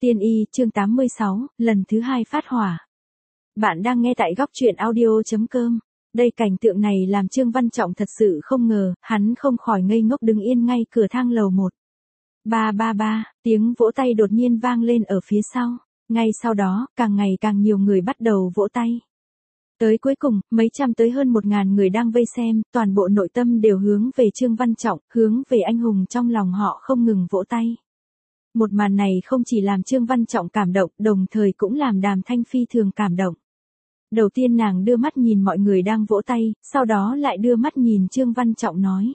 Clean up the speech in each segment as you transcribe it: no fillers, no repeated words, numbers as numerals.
Tiên y, chương 86, lần thứ 2 phát hỏa. Bạn đang nghe tại góc truyện audio.com. Đây cảnh tượng này làm Trương Văn Trọng thật sự không ngờ, hắn không khỏi ngây ngốc đứng yên ngay cửa thang lầu 1. Ba ba ba, tiếng vỗ tay đột nhiên vang lên ở phía sau. Ngay sau đó, càng ngày càng nhiều người bắt đầu vỗ tay. Tới cuối cùng, mấy trăm tới hơn 1.000 người đang vây xem, toàn bộ nội tâm đều hướng về Trương Văn Trọng, hướng về anh hùng trong lòng họ không ngừng vỗ tay. Một màn này không chỉ làm Trương Văn Trọng cảm động, đồng thời cũng làm Đàm Thanh phi thường cảm động. Đầu tiên nàng đưa mắt nhìn mọi người đang vỗ tay, sau đó lại đưa mắt nhìn Trương Văn Trọng nói.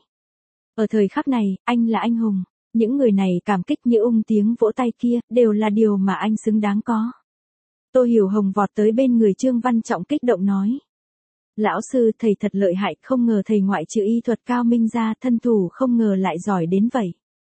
Ở thời khắc này, anh là anh hùng. Những người này cảm kích như tiếng vỗ tay kia, đều là điều mà anh xứng đáng có. Tô Hiểu Hồng vọt tới bên người Trương Văn Trọng kích động nói. Lão sư, thầy thật lợi hại, không ngờ thầy ngoại trừ y thuật cao minh ra, thân thủ không ngờ lại giỏi đến vậy.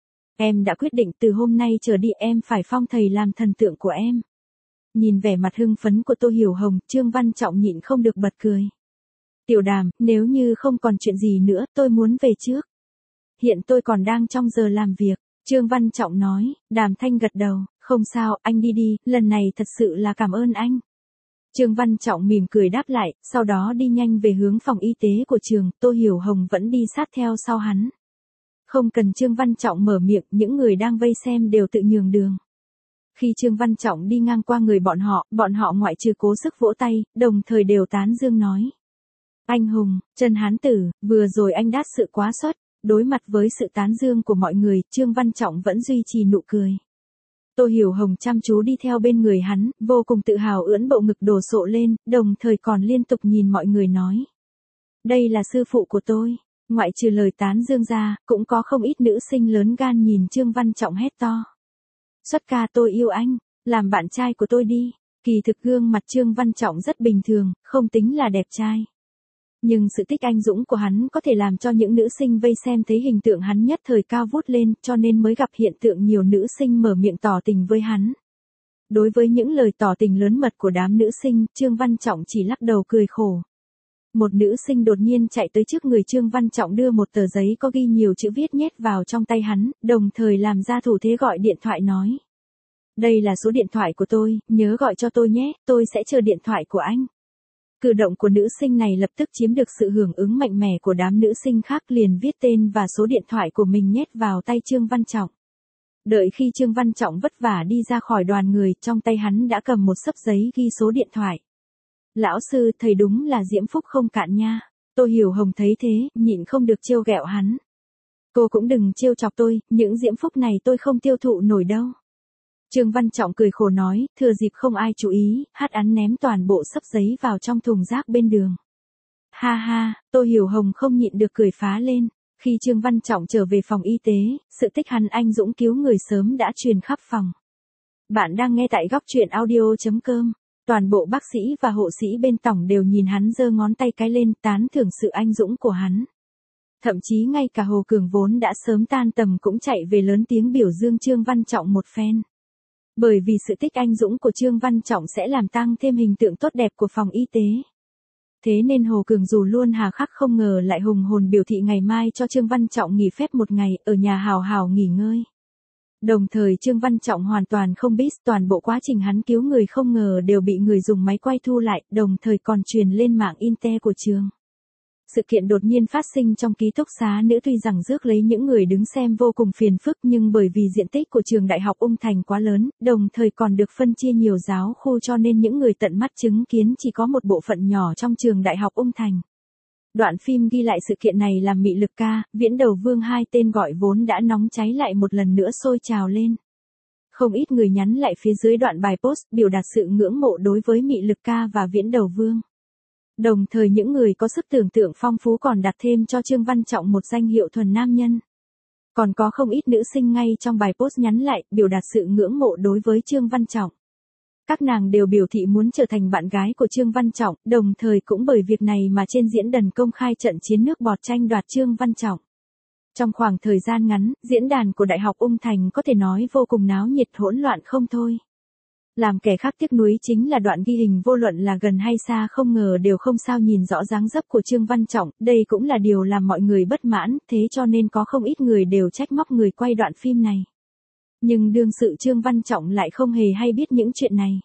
Em đã quyết định từ hôm nay trở đi em phải phong thầy làm thần tượng của em. Nhìn vẻ mặt hưng phấn của Tô Hiểu Hồng, Trương Văn Trọng nhịn không được bật cười. Tiểu Đàm, nếu như không còn chuyện gì nữa, tôi muốn về trước. Hiện tôi còn đang trong giờ làm việc, Trương Văn Trọng nói. Đàm Thanh gật đầu, không sao, anh đi đi, lần này thật sự là cảm ơn anh. Trương Văn Trọng mỉm cười đáp lại, sau đó đi nhanh về hướng phòng y tế của trường, Tô Hiểu Hồng vẫn đi sát theo sau hắn. Không cần Trương Văn Trọng mở miệng, những người đang vây xem đều tự nhường đường. Khi Trương Văn Trọng đi ngang qua người bọn họ ngoại trừ cố sức vỗ tay, đồng thời đều tán dương nói. Anh hùng, Trần Hán Tử, vừa rồi anh đát sự quá xuất. Đối mặt với sự tán dương của mọi người, Trương Văn Trọng vẫn duy trì nụ cười. Tô Hiểu Hồng chăm chú đi theo bên người hắn, vô cùng tự hào ưỡn bộ ngực đồ sộ lên, đồng thời còn liên tục nhìn mọi người nói. Đây là sư phụ của tôi. Ngoại trừ lời tán dương ra, cũng có không ít nữ sinh lớn gan nhìn Trương Văn Trọng hét to. Xuất ca, tôi yêu anh, làm bạn trai của tôi đi. Kỳ thực gương mặt Trương Văn Trọng rất bình thường, không tính là đẹp trai. Nhưng sự tích anh dũng của hắn có thể làm cho những nữ sinh vây xem thấy hình tượng hắn nhất thời cao vút lên, cho nên mới gặp hiện tượng nhiều nữ sinh mở miệng tỏ tình với hắn. Đối với những lời tỏ tình lớn mật của đám nữ sinh, Trương Văn Trọng chỉ lắc đầu cười khổ. Một nữ sinh đột nhiên chạy tới trước người Trương Văn Trọng đưa một tờ giấy có ghi nhiều chữ viết nhét vào trong tay hắn, đồng thời làm ra thủ thế gọi điện thoại nói. Đây là số điện thoại của tôi, nhớ gọi cho tôi nhé, tôi sẽ chờ điện thoại của anh. Cử động của nữ sinh này lập tức chiếm được sự hưởng ứng mạnh mẽ của đám nữ sinh khác, liền viết tên và số điện thoại của mình nhét vào tay Trương Văn Trọng. Đợi khi Trương Văn Trọng vất vả đi ra khỏi đoàn người, trong tay hắn đã cầm một xấp giấy ghi số điện thoại. Lão sư, thầy đúng là diễm phúc không cạn nha. Tô Hiểu Hồng thấy thế, nhịn không được trêu ghẹo hắn. Cô cũng đừng trêu chọc tôi, những diễm phúc này tôi không tiêu thụ nổi đâu. Trương Văn Trọng cười khổ nói, thừa dịp không ai chú ý, hắn ném toàn bộ xấp giấy vào trong thùng rác bên đường. Ha ha, Tô Hiểu Hồng không nhịn được cười phá lên. Khi Trương Văn Trọng trở về phòng y tế, sự tích hắn anh dũng cứu người sớm đã truyền khắp phòng. Bạn đang nghe tại góc truyện audio.com. Toàn bộ bác sĩ và hộ sĩ bên tổng đều nhìn hắn giơ ngón tay cái lên, tán thưởng sự anh dũng của hắn. Thậm chí ngay cả Hồ Cường vốn đã sớm tan tầm cũng chạy về lớn tiếng biểu dương Trương Văn Trọng một phen. Bởi vì sự tích anh dũng của Trương Văn Trọng sẽ làm tăng thêm hình tượng tốt đẹp của phòng y tế. Thế nên Hồ Cường dù luôn hà khắc không ngờ lại hùng hồn biểu thị ngày mai cho Trương Văn Trọng nghỉ phép một ngày, ở nhà hào hào nghỉ ngơi. Đồng thời Trương Văn Trọng hoàn toàn không biết toàn bộ quá trình hắn cứu người không ngờ đều bị người dùng máy quay thu lại, đồng thời còn truyền lên mạng Inter của trường. Sự kiện đột nhiên phát sinh trong ký túc xá nữ tuy rằng rước lấy những người đứng xem vô cùng phiền phức, nhưng bởi vì diện tích của trường đại học Ung Thành quá lớn, đồng thời còn được phân chia nhiều giáo khu cho nên những người tận mắt chứng kiến chỉ có một bộ phận nhỏ trong trường đại học Ung Thành. Đoạn phim ghi lại sự kiện này làm Mị Lực Ca, Viễn Đầu Vương hai tên gọi vốn đã nóng cháy lại một lần nữa sôi trào lên. Không ít người nhắn lại phía dưới đoạn bài post biểu đạt sự ngưỡng mộ đối với Mị Lực Ca và Viễn Đầu Vương. Đồng thời những người có sức tưởng tượng phong phú còn đặt thêm cho Trương Văn Trọng một danh hiệu thuần nam nhân. Còn có không ít nữ sinh ngay trong bài post nhắn lại, biểu đạt sự ngưỡng mộ đối với Trương Văn Trọng. Các nàng đều biểu thị muốn trở thành bạn gái của Trương Văn Trọng, đồng thời cũng bởi việc này mà trên diễn đàn công khai trận chiến nước bọt tranh đoạt Trương Văn Trọng. Trong khoảng thời gian ngắn, diễn đàn của Đại học Ung Thành có thể nói vô cùng náo nhiệt hỗn loạn không thôi. Làm kẻ khác tiếc nuối chính là đoạn ghi hình vô luận là gần hay xa không ngờ đều không sao nhìn rõ dáng dấp của Trương Văn Trọng, đây cũng là điều làm mọi người bất mãn, thế cho nên có không ít người đều trách móc người quay đoạn phim này. Nhưng đương sự Trương Văn Trọng lại không hề hay biết những chuyện này.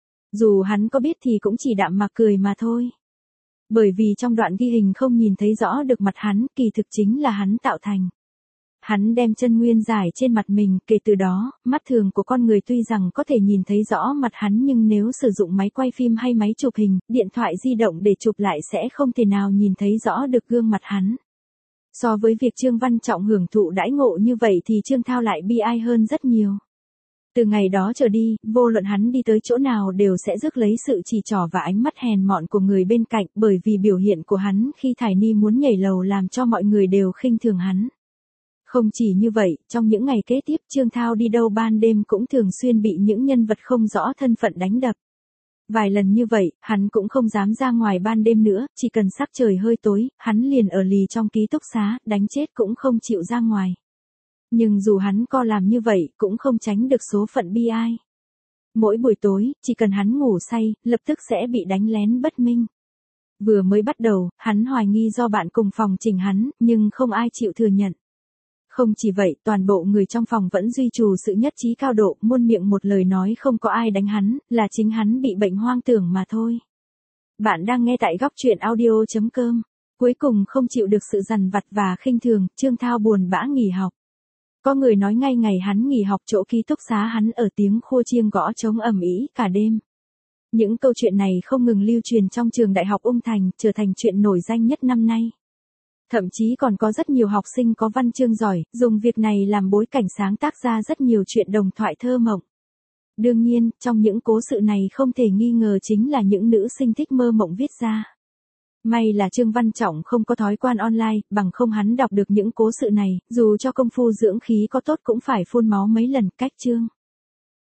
Dù hắn có biết thì cũng chỉ đạm mạc cười mà thôi. Bởi vì trong đoạn ghi hình không nhìn thấy rõ được mặt hắn, kỳ thực chính là hắn tạo thành. Hắn đem chân nguyên giải trên mặt mình, kể từ đó, mắt thường của con người tuy rằng có thể nhìn thấy rõ mặt hắn nhưng nếu sử dụng máy quay phim hay máy chụp hình, điện thoại di động để chụp lại sẽ không thể nào nhìn thấy rõ được gương mặt hắn. So với việc Trương Văn Trọng hưởng thụ đãi ngộ như vậy thì Trương Thao lại bi ai hơn rất nhiều. Từ ngày đó trở đi, vô luận hắn đi tới chỗ nào đều sẽ rước lấy sự chỉ trỏ và ánh mắt hèn mọn của người bên cạnh, bởi vì biểu hiện của hắn khi Thải Ni muốn nhảy lầu làm cho mọi người đều khinh thường hắn. Không chỉ như vậy, trong những ngày kế tiếp Trương Thao đi đâu ban đêm cũng thường xuyên bị những nhân vật không rõ thân phận đánh đập. Vài lần như vậy, hắn cũng không dám ra ngoài ban đêm nữa, chỉ cần sắc trời hơi tối, hắn liền ở lì trong ký túc xá, đánh chết cũng không chịu ra ngoài. Nhưng dù hắn có làm như vậy, cũng không tránh được số phận bi ai. Mỗi buổi tối, chỉ cần hắn ngủ say, lập tức sẽ bị đánh lén bất minh. Vừa mới bắt đầu, hắn hoài nghi do bạn cùng phòng chỉnh hắn, nhưng không ai chịu thừa nhận. Không chỉ vậy, toàn bộ người trong phòng vẫn duy trì sự nhất trí cao độ, muôn miệng một lời nói không có ai đánh hắn, là chính hắn bị bệnh hoang tưởng mà thôi. Bạn đang nghe tại góc truyện audio.com. Cuối cùng không chịu được sự dằn vặt và khinh thường, Trương Thao buồn bã nghỉ học. Có người nói ngay ngày hắn nghỉ học chỗ ký túc xá hắn ở tiếng khua chiêng gõ trống ầm ĩ cả đêm. Những câu chuyện này không ngừng lưu truyền trong trường đại học Ung Thành, trở thành chuyện nổi danh nhất năm nay. Thậm chí còn có rất nhiều học sinh có văn chương giỏi, dùng việc này làm bối cảnh sáng tác ra rất nhiều chuyện đồng thoại thơ mộng. Đương nhiên, trong những cố sự này không thể nghi ngờ chính là những nữ sinh thích mơ mộng viết ra. May là Trương Văn Trọng không có thói quen online, bằng không hắn đọc được những cố sự này, dù cho công phu dưỡng khí có tốt cũng phải phun máu mấy lần, cách Trương.